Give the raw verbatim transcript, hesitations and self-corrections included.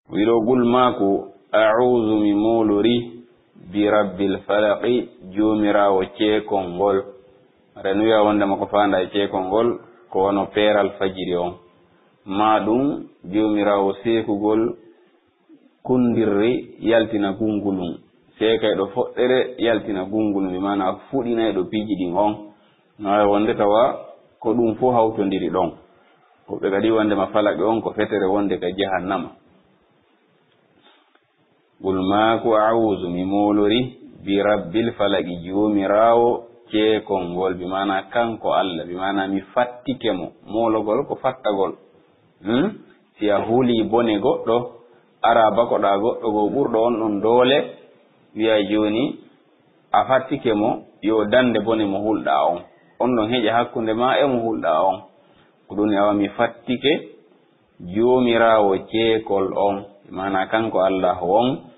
wirogol maako a'udhu mi molori bi rabbil falaqi jomirawo ceekol ngol renu ya wonde mako fanda ceekol ngol ko wono peral fajiri on maɗum jomirawo seekugol kundirri yaltina gungulum seekay ɗo foɗɗere yaltina gungulum mi mana fuɗinay ɗo piji ɗin on no wonde tawa ko ɗum fo hawtondiri ɗon ko ɓe kadi wonde ma falaqi on ko fetere wonde ka jahannama qul maako a'udhu mi molori bi rabbil falaqi jomirawo ceekol ngol bi mana kanko Allah bi mana mi fattike mo mologol ko fattagol hmm si a huli bone goɗɗo ara bakoɗa goɗɗo go ɓurɗo on ɗon doole wiya joni a fattike mo yo dande bone mo hulɗa on on ɗon heƴa hakkunde ma e mo hulɗa on ko ɗum awa mi fattike jomirawo ceekol on mana kanko Allah won